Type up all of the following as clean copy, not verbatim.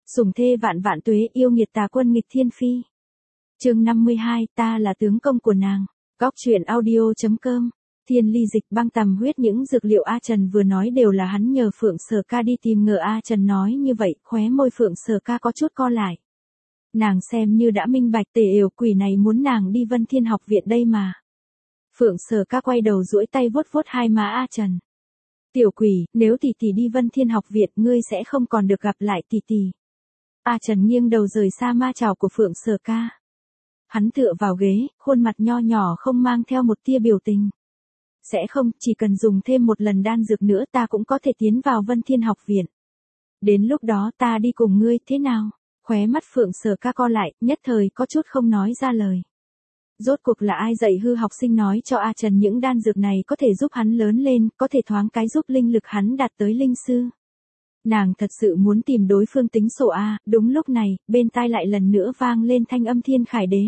Sủng thê vạn vạn tuế, yêu nghiệt tà quân nghịch thiên phi. Chương 52, ta là tướng công của nàng. Góc truyện audio.com. Thiên ly dịch băng tầm huyết, những dược liệu A Trần vừa nói đều là hắn nhờ Phượng Sở Ca đi tìm, ngờ A Trần nói như vậy, khóe môi Phượng Sở Ca có chút co lại. Nàng xem như đã minh bạch tề yểu quỷ này muốn nàng đi Vân Thiên học viện đây mà. Phượng Sở Ca quay đầu duỗi tay vuốt vuốt hai má A Trần. Tiểu quỷ, nếu tỷ tỷ đi Vân Thiên học viện ngươi sẽ không còn được gặp lại tỷ tỷ. A Trần nghiêng đầu rời xa ma trảo của Phượng Sở Ca. Hắn tựa vào ghế, khuôn mặt nho nhỏ không mang theo một tia biểu tình. Sẽ không, chỉ cần dùng thêm một lần đan dược nữa ta cũng có thể tiến vào Vân Thiên học viện. Đến lúc đó ta đi cùng ngươi, thế nào? Khóe mắt Phượng Sở Ca co lại, nhất thời có chút không nói ra lời. Rốt cuộc là ai dạy hư học sinh nói cho A Trần những đan dược này có thể giúp hắn lớn lên, có thể thoáng cái giúp linh lực hắn đạt tới linh sư. Nàng thật sự muốn tìm đối phương tính sổ A. Đúng lúc này, bên tai lại lần nữa vang lên thanh âm Thiên Khải Đế.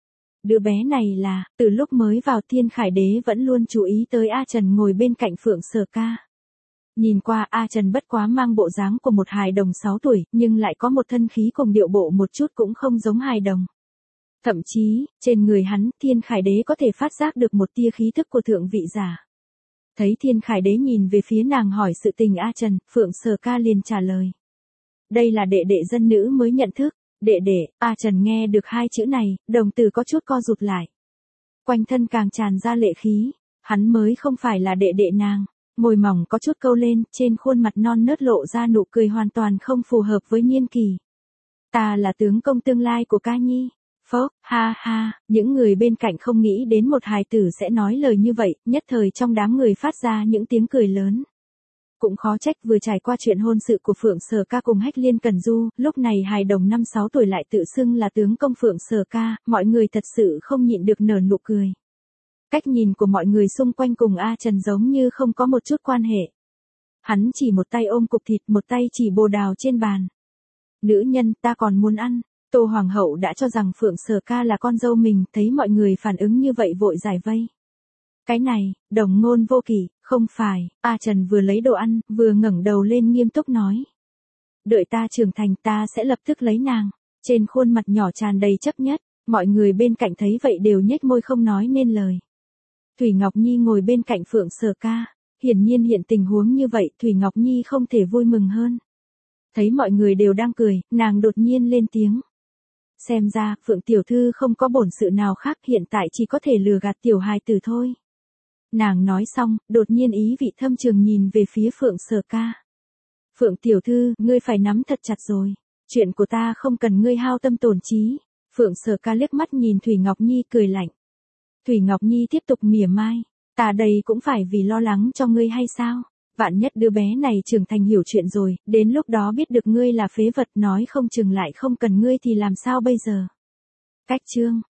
Đứa bé này là, từ lúc mới vào Thiên Khải Đế vẫn luôn chú ý tới A Trần ngồi bên cạnh Phượng Sở Ca. Nhìn qua A Trần bất quá mang bộ dáng của một hài đồng 6 tuổi, nhưng lại có một thân khí cùng điệu bộ một chút cũng không giống hài đồng. Thậm chí, trên người hắn, Thiên Khải Đế có thể phát giác được một tia khí thức của thượng vị giả. Thấy Thiên Khải Đế nhìn về phía nàng hỏi sự tình A Trần, Phượng Sở Ca liền trả lời. Đây là đệ đệ dân nữ mới nhận thức. Đệ đệ, A Trần nghe được hai chữ này, đồng tử có chút co rụt lại. Quanh thân càng tràn ra lệ khí, hắn mới không phải là đệ đệ nàng. Môi mỏng có chút câu lên, trên khuôn mặt non nớt lộ ra nụ cười hoàn toàn không phù hợp với niên kỳ. Ta là tướng công tương lai của Ca Nhi. Phốc, ha ha, những người bên cạnh không nghĩ đến một hài tử sẽ nói lời như vậy, nhất thời trong đám người phát ra những tiếng cười lớn. Cũng khó trách vừa trải qua chuyện hôn sự của Phượng Sở Ca cùng Hách Liên Cần Du, lúc này hài đồng 5-6 tuổi lại tự xưng là tướng công Phượng Sở Ca, mọi người thật sự không nhịn được nở nụ cười. Cách nhìn của mọi người xung quanh cùng A Trần giống như không có một chút quan hệ. Hắn chỉ một tay ôm cục thịt, một tay chỉ bồ đào trên bàn. Nữ nhân, ta còn muốn ăn. Tô Hoàng hậu đã cho rằng Phượng Sở Ca là con dâu mình, thấy mọi người phản ứng như vậy vội giải vây. Cái này, đồng ngôn vô kỷ, không phải. A Trần vừa lấy đồ ăn, vừa ngẩng đầu lên nghiêm túc nói. Đợi ta trưởng thành ta sẽ lập tức lấy nàng. Trên khuôn mặt nhỏ tràn đầy chấp nhất, mọi người bên cạnh thấy vậy đều nhếch môi không nói nên lời. Thủy Ngọc Nhi ngồi bên cạnh Phượng Sở Ca. Hiển nhiên hiện tình huống như vậy, Thủy Ngọc Nhi không thể vui mừng hơn. Thấy mọi người đều đang cười, nàng đột nhiên lên tiếng. Xem ra, Phượng tiểu thư không có bổn sự nào khác, hiện tại chỉ có thể lừa gạt tiểu hài tử thôi. Nàng nói xong, đột nhiên ý vị thâm trường nhìn về phía Phượng Sở Ca. Phượng tiểu thư, ngươi phải nắm thật chặt rồi. Chuyện của ta không cần ngươi hao tâm tổn trí. Phượng Sở Ca liếc mắt nhìn Thủy Ngọc Nhi cười lạnh. Thủy Ngọc Nhi tiếp tục mỉa mai. Ta đây cũng phải vì lo lắng cho ngươi hay sao? Vạn nhất đứa bé này trưởng thành hiểu chuyện rồi, đến lúc đó biết được ngươi là phế vật nói không chừng lại không cần ngươi thì làm sao bây giờ? Cách chương.